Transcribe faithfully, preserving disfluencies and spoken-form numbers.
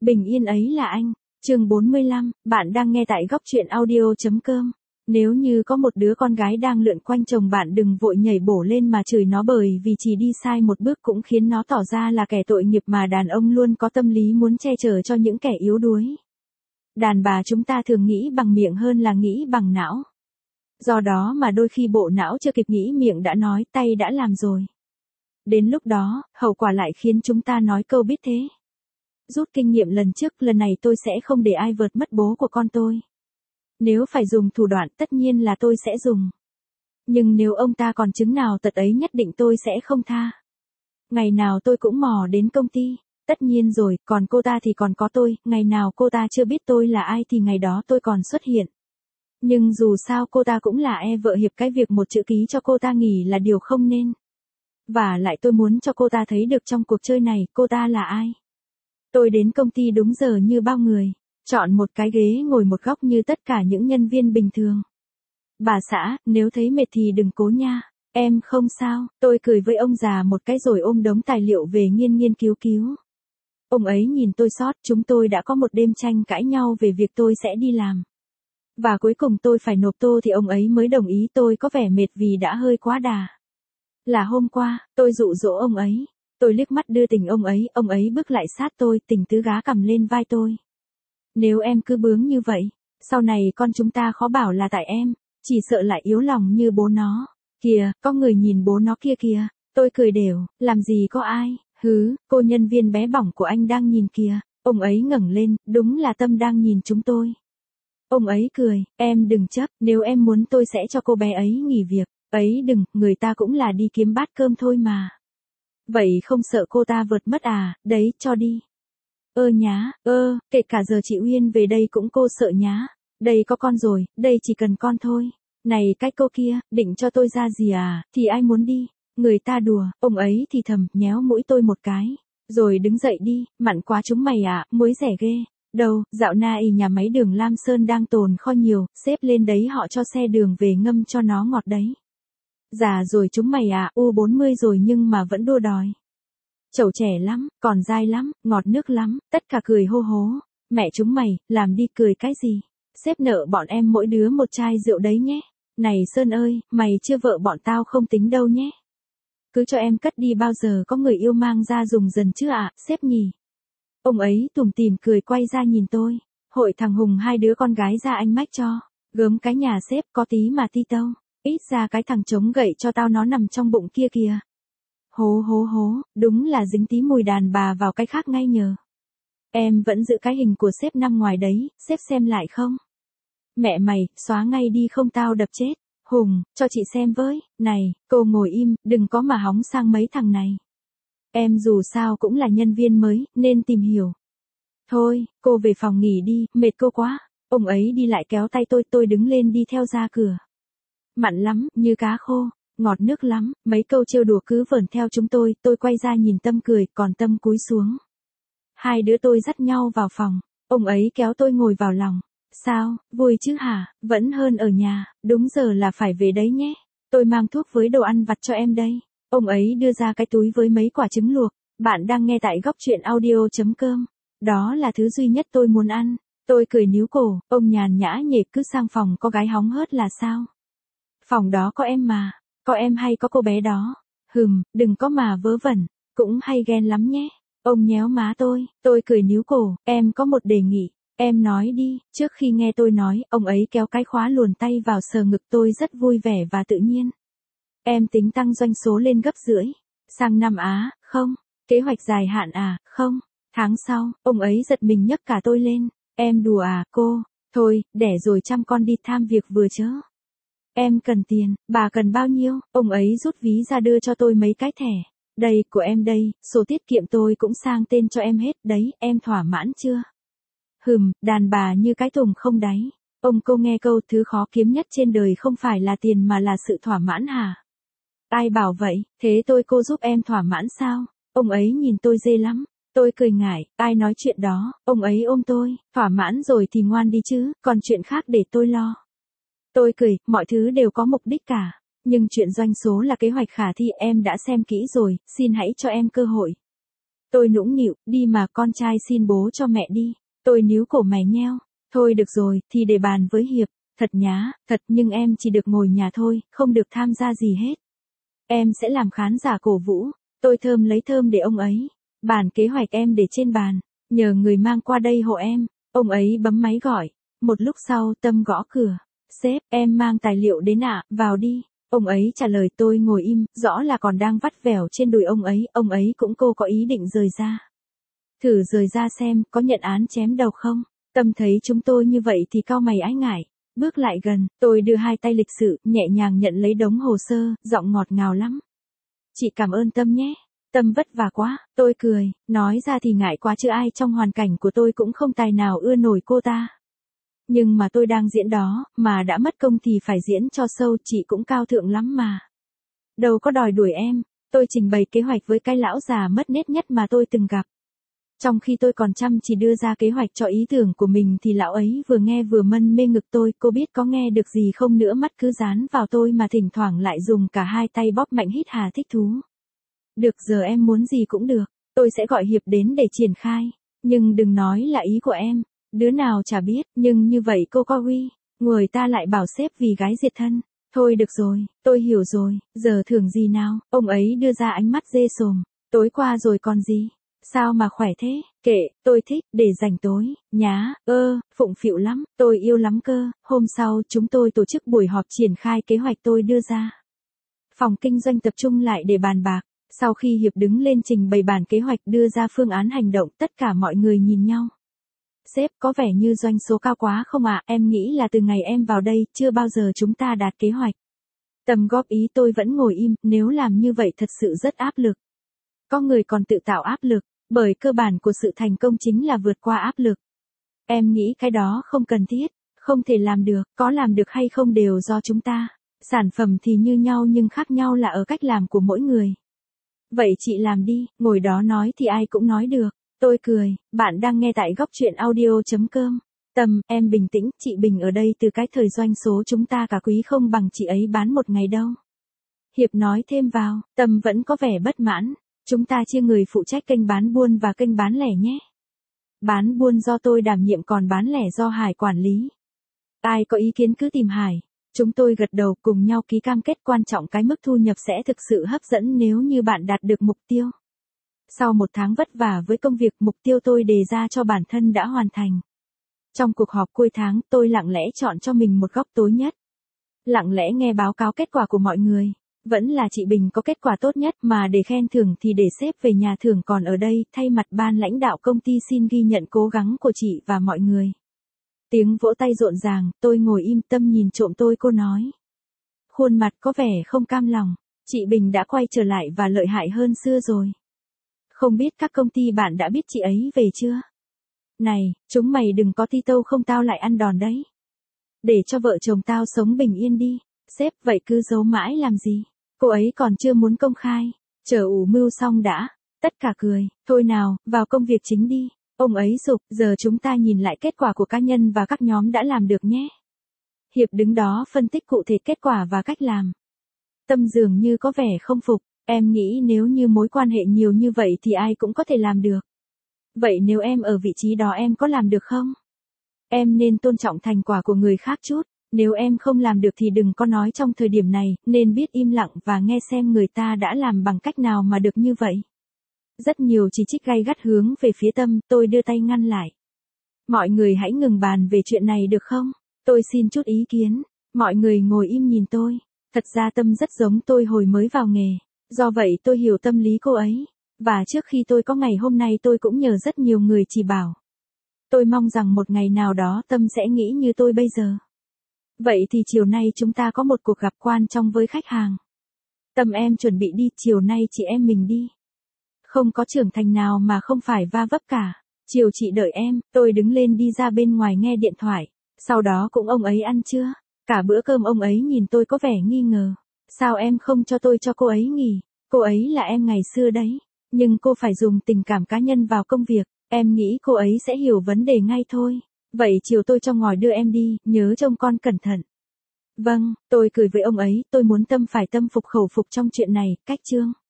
Bình yên ấy là anh. Chương bốn mươi lăm, bạn đang nghe tại góc truyện audio.com. Nếu như có một đứa con gái đang lượn quanh chồng bạn đừng vội nhảy bổ lên mà chửi nó bởi vì chỉ đi sai một bước cũng khiến nó tỏ ra là kẻ tội nghiệp mà đàn ông luôn có tâm lý muốn che chở cho những kẻ yếu đuối. Đàn bà chúng ta thường nghĩ bằng miệng hơn là nghĩ bằng não. Do đó mà đôi khi bộ não chưa kịp nghĩ miệng đã nói, tay đã làm rồi. Đến lúc đó, hậu quả lại khiến chúng ta nói câu biết thế. Rút kinh nghiệm lần trước, lần này tôi sẽ không để ai vượt mất bố của con tôi. Nếu phải dùng thủ đoạn tất nhiên là tôi sẽ dùng. Nhưng nếu ông ta còn chứng nào tật ấy nhất định tôi sẽ không tha. Ngày nào tôi cũng mò đến công ty. Tất nhiên rồi, còn cô ta thì còn có tôi, ngày nào cô ta chưa biết tôi là ai thì ngày đó tôi còn xuất hiện. Nhưng dù sao cô ta cũng là e vợ Hiệp, cái việc một chữ ký cho cô ta nghỉ là điều không nên. Và lại tôi muốn cho cô ta thấy được trong cuộc chơi này cô ta là ai. Tôi đến công ty đúng giờ như bao người, chọn một cái ghế ngồi một góc như tất cả những nhân viên bình thường. Bà xã, nếu thấy mệt thì đừng cố nha, em không sao, tôi cười với ông già một cái rồi ôm đống tài liệu về nghiên nghiên cứu cứu. Ông ấy nhìn tôi xót, chúng tôi đã có một đêm tranh cãi nhau về việc tôi sẽ đi làm. Và cuối cùng tôi phải nộp tô thì ông ấy mới đồng ý. Tôi có vẻ mệt vì đã hơi quá đà. Là hôm qua, tôi dụ dỗ ông ấy. Tôi liếc mắt đưa tình ông ấy, ông ấy bước lại sát tôi, tình tứ gá cầm lên vai tôi. Nếu em cứ bướng như vậy, sau này con chúng ta khó bảo là tại em, chỉ sợ lại yếu lòng như bố nó. Kìa, có người nhìn bố nó kia kìa. Tôi cười đều, làm gì có ai, hứ, cô nhân viên bé bỏng của anh đang nhìn kìa. Ông ấy ngẩng lên, đúng là Tâm đang nhìn chúng tôi. Ông ấy cười, em đừng chấp, nếu em muốn tôi sẽ cho cô bé ấy nghỉ việc. Ấy đừng, người ta cũng là đi kiếm bát cơm thôi mà. Vậy không sợ cô ta vượt mất à, đấy, cho đi. Ơ nhá, ơ, kể cả giờ chị Uyên về đây cũng cô sợ nhá. Đây có con rồi, đây chỉ cần con thôi. Này cái cô kia, định cho tôi ra gì à, thì ai muốn đi. Người ta đùa, ông ấy thì thầm, nhéo mũi tôi một cái. Rồi đứng dậy đi, mặn quá chúng mày à, muối rẻ ghê. Đâu, dạo nay nhà máy đường Lam Sơn đang tồn kho nhiều, xếp lên đấy họ cho xe đường về ngâm cho nó ngọt đấy. Già rồi chúng mày à, u bốn mươi rồi nhưng mà vẫn đua đòi. Chầu trẻ lắm, còn dai lắm, ngọt nước lắm, tất cả cười hô hố. Mẹ chúng mày, làm đi cười cái gì? Xếp nợ bọn em mỗi đứa một chai rượu đấy nhé. Này Sơn ơi, mày chưa vợ bọn tao không tính đâu nhé. Cứ cho em cất đi, bao giờ có người yêu mang ra dùng dần chứ ạ, à, sếp nhỉ. Ông ấy tủm tỉm cười quay ra nhìn tôi. Hội thằng Hùng hai đứa con gái ra anh mách cho. Gớm cái nhà sếp có tí mà ti tâu. Ít ra cái thằng chống gậy cho tao nó nằm trong bụng kia kìa. Hố hố hố, đúng là dính tí mùi đàn bà vào cái khác ngay nhờ. Em vẫn giữ cái hình của sếp năm ngoài đấy, sếp xem lại không? Mẹ mày, xóa ngay đi không tao đập chết. Hùng, cho chị xem với. Này, cô ngồi im, đừng có mà hóng sang mấy thằng này. Em dù sao cũng là nhân viên mới, nên tìm hiểu. Thôi, cô về phòng nghỉ đi, mệt cô quá. Ông ấy đi lại kéo tay tôi, tôi đứng lên đi theo ra cửa. Mặn lắm, như cá khô, ngọt nước lắm, mấy câu trêu đùa cứ vờn theo chúng tôi, tôi quay ra nhìn Tâm cười, còn Tâm cúi xuống. Hai đứa tôi dắt nhau vào phòng, ông ấy kéo tôi ngồi vào lòng. Sao, vui chứ hả, vẫn hơn ở nhà, đúng giờ là phải về đấy nhé. Tôi mang thuốc với đồ ăn vặt cho em đây. Ông ấy đưa ra cái túi với mấy quả trứng luộc. Bạn đang nghe tại góc truyện audio.com. Đó là thứ duy nhất tôi muốn ăn. Tôi cười níu cổ, ông nhàn nhã nhệt cứ sang phòng có gái hóng hớt là sao? Phòng đó có em mà, có em hay có cô bé đó. Hừm, đừng có mà vớ vẩn, cũng hay ghen lắm nhé. Ông nhéo má tôi, tôi cười níu cổ, em có một đề nghị. Em nói đi, trước khi nghe tôi nói, ông ấy kéo cái khóa luồn tay vào sờ ngực tôi rất vui vẻ và tự nhiên. Em tính tăng doanh số lên gấp rưỡi. Sang năm á, không. Kế hoạch dài hạn à, không. Tháng sau, ông ấy giật mình nhấc cả tôi lên. Em đùa à, cô. Thôi, đẻ rồi chăm con đi tham việc vừa chớ. Em cần tiền, bà cần bao nhiêu? Ông ấy rút ví ra đưa cho tôi mấy cái thẻ. Đây, của em đây, sổ tiết kiệm tôi cũng sang tên cho em hết, đấy, em thỏa mãn chưa? Hừm, đàn bà như cái thùng không đáy. Ông cô nghe câu thứ khó kiếm nhất trên đời không phải là tiền mà là sự thỏa mãn hả? Ai bảo vậy, thế tôi cô giúp em thỏa mãn sao? Ông ấy nhìn tôi dê lắm. Tôi cười ngại, ai nói chuyện đó, ông ấy ôm tôi, thỏa mãn rồi thì ngoan đi chứ, còn chuyện khác để tôi lo. Tôi cười, mọi thứ đều có mục đích cả. Nhưng chuyện doanh số là kế hoạch khả thi, em đã xem kỹ rồi, xin hãy cho em cơ hội. Tôi nũng nịu, đi mà con trai xin bố cho mẹ đi. Tôi níu cổ mày nheo. Thôi được rồi, thì để bàn với Hiệp. Thật nhá, thật nhưng em chỉ được ngồi nhà thôi, không được tham gia gì hết. Em sẽ làm khán giả cổ vũ. Tôi thơm lấy thơm để ông ấy. Bản kế hoạch em để trên bàn. Nhờ người mang qua đây hộ em. Ông ấy bấm máy gọi. Một lúc sau Tâm gõ cửa. Sếp, em mang tài liệu đến ạ, vào đi. Ông ấy trả lời. Tôi ngồi im, rõ là còn đang vắt vẻo trên đùi ông ấy. Ông ấy cũng cô có ý định rời ra. Thử rời ra xem, có nhận án chém đầu không? Tâm thấy chúng tôi như vậy thì cau mày ái ngại. Bước lại gần, tôi đưa hai tay lịch sự, nhẹ nhàng nhận lấy đống hồ sơ, giọng ngọt ngào lắm. Chị cảm ơn Tâm nhé. Tâm vất vả quá, tôi cười, nói ra thì ngại quá chứ ai trong hoàn cảnh của tôi cũng không tài nào ưa nổi cô ta. Nhưng mà tôi đang diễn đó, mà đã mất công thì phải diễn cho sâu, chị cũng cao thượng lắm mà. Đâu có đòi đuổi em, tôi trình bày kế hoạch với cái lão già mất nết nhất mà tôi từng gặp. Trong khi tôi còn chăm chỉ đưa ra kế hoạch cho ý tưởng của mình thì lão ấy vừa nghe vừa mân mê ngực tôi, cô biết có nghe được gì không nữa, mắt cứ dán vào tôi mà thỉnh thoảng lại dùng cả hai tay bóp mạnh hít hà thích thú. Được, giờ em muốn gì cũng được, tôi sẽ gọi Hiệp đến để triển khai, nhưng đừng nói là ý của em, đứa nào chả biết, nhưng như vậy cô có uy, người ta lại bảo sếp vì gái diệt thân. Thôi được rồi, tôi hiểu rồi, giờ thưởng gì nào, ông ấy đưa ra ánh mắt dê sồm, tối qua rồi còn gì. Sao mà khỏe thế, kệ, tôi thích, để dành tối, nhá, ơ, phụng phịu lắm, tôi yêu lắm cơ. Hôm sau chúng tôi tổ chức buổi họp triển khai kế hoạch tôi đưa ra. Phòng kinh doanh tập trung lại để bàn bạc, sau khi Hiệp đứng lên trình bày bản kế hoạch đưa ra phương án hành động, tất cả mọi người nhìn nhau. Sếp, có vẻ như doanh số cao quá không ạ, em nghĩ là từ ngày em vào đây, chưa bao giờ chúng ta đạt kế hoạch. Tâm góp ý. Tôi vẫn ngồi im, nếu làm như vậy thật sự rất áp lực. Có người còn tự tạo áp lực. Bởi cơ bản của sự thành công chính là vượt qua áp lực. Em nghĩ cái đó không cần thiết, không thể làm được, có làm được hay không đều do chúng ta. Sản phẩm thì như nhau nhưng khác nhau là ở cách làm của mỗi người. Vậy chị làm đi, ngồi đó nói thì ai cũng nói được. Tôi cười, bạn đang nghe tại góc truyện audio chấm com. Tâm, em bình tĩnh, chị Bình ở đây từ cái thời doanh số chúng ta cả quý không bằng chị ấy bán một ngày đâu. Hiệp nói thêm vào, Tâm vẫn có vẻ bất mãn. Chúng ta chia người phụ trách kênh bán buôn và kênh bán lẻ nhé. Bán buôn do tôi đảm nhiệm còn bán lẻ do Hải quản lý. Ai có ý kiến cứ tìm Hải. Chúng tôi gật đầu cùng nhau ký cam kết, quan trọng cái mức thu nhập sẽ thực sự hấp dẫn nếu như bạn đạt được mục tiêu. Sau một tháng vất vả với công việc, mục tiêu tôi đề ra cho bản thân đã hoàn thành. Trong cuộc họp cuối tháng, tôi lặng lẽ chọn cho mình một góc tối nhất. Lặng lẽ nghe báo cáo kết quả của mọi người. Vẫn là chị Bình có kết quả tốt nhất, mà để khen thưởng thì để sếp về nhà thưởng, còn ở đây, thay mặt ban lãnh đạo công ty xin ghi nhận cố gắng của chị và mọi người. Tiếng vỗ tay rộn ràng, tôi ngồi im. Tâm nhìn trộm tôi, cô nói. Khuôn mặt có vẻ không cam lòng, chị Bình đã quay trở lại và lợi hại hơn xưa rồi. Không biết các công ty bạn đã biết chị ấy về chưa? Này, chúng mày đừng có ti tâu không tao lại ăn đòn đấy. Để cho vợ chồng tao sống bình yên đi. Sếp, vậy cứ giấu mãi làm gì? Cô ấy còn chưa muốn công khai. Chờ ủ mưu xong đã. Tất cả cười. Thôi nào, vào công việc chính đi. Ông ấy sụp, giờ chúng ta nhìn lại kết quả của cá nhân và các nhóm đã làm được nhé. Hiệp đứng đó phân tích cụ thể kết quả và cách làm. Tâm dường như có vẻ không phục. Em nghĩ nếu như mối quan hệ nhiều như vậy thì ai cũng có thể làm được. Vậy nếu em ở vị trí đó em có làm được không? Em nên tôn trọng thành quả của người khác chút. Nếu em không làm được thì đừng có nói trong thời điểm này, nên biết im lặng và nghe xem người ta đã làm bằng cách nào mà được như vậy. Rất nhiều chỉ trích gay gắt hướng về phía Tâm, tôi đưa tay ngăn lại. Mọi người hãy ngừng bàn về chuyện này được không? Tôi xin chút ý kiến. Mọi người ngồi im nhìn tôi. Thật ra Tâm rất giống tôi hồi mới vào nghề. Do vậy tôi hiểu tâm lý cô ấy. Và trước khi tôi có ngày hôm nay tôi cũng nhờ rất nhiều người chỉ bảo. Tôi mong rằng một ngày nào đó Tâm sẽ nghĩ như tôi bây giờ. Vậy thì chiều nay chúng ta có một cuộc gặp quan trọng với khách hàng. Tâm, em chuẩn bị đi, chiều nay chị em mình đi. Không có trưởng thành nào mà không phải va vấp cả. Chiều chị đợi em. Tôi đứng lên đi ra bên ngoài nghe điện thoại. Sau đó cũng ông ấy ăn trưa. Cả bữa cơm ông ấy nhìn tôi có vẻ nghi ngờ. Sao em không cho tôi cho cô ấy nghỉ? Cô ấy là em ngày xưa đấy. Nhưng cô phải dùng tình cảm cá nhân vào công việc. Em nghĩ cô ấy sẽ hiểu vấn đề ngay thôi. Vậy chiều tôi cho ngồi đưa em đi, nhớ trông con cẩn thận. Vâng, tôi cười với ông ấy, tôi muốn Tâm phải tâm phục khẩu phục trong chuyện này, cách chương.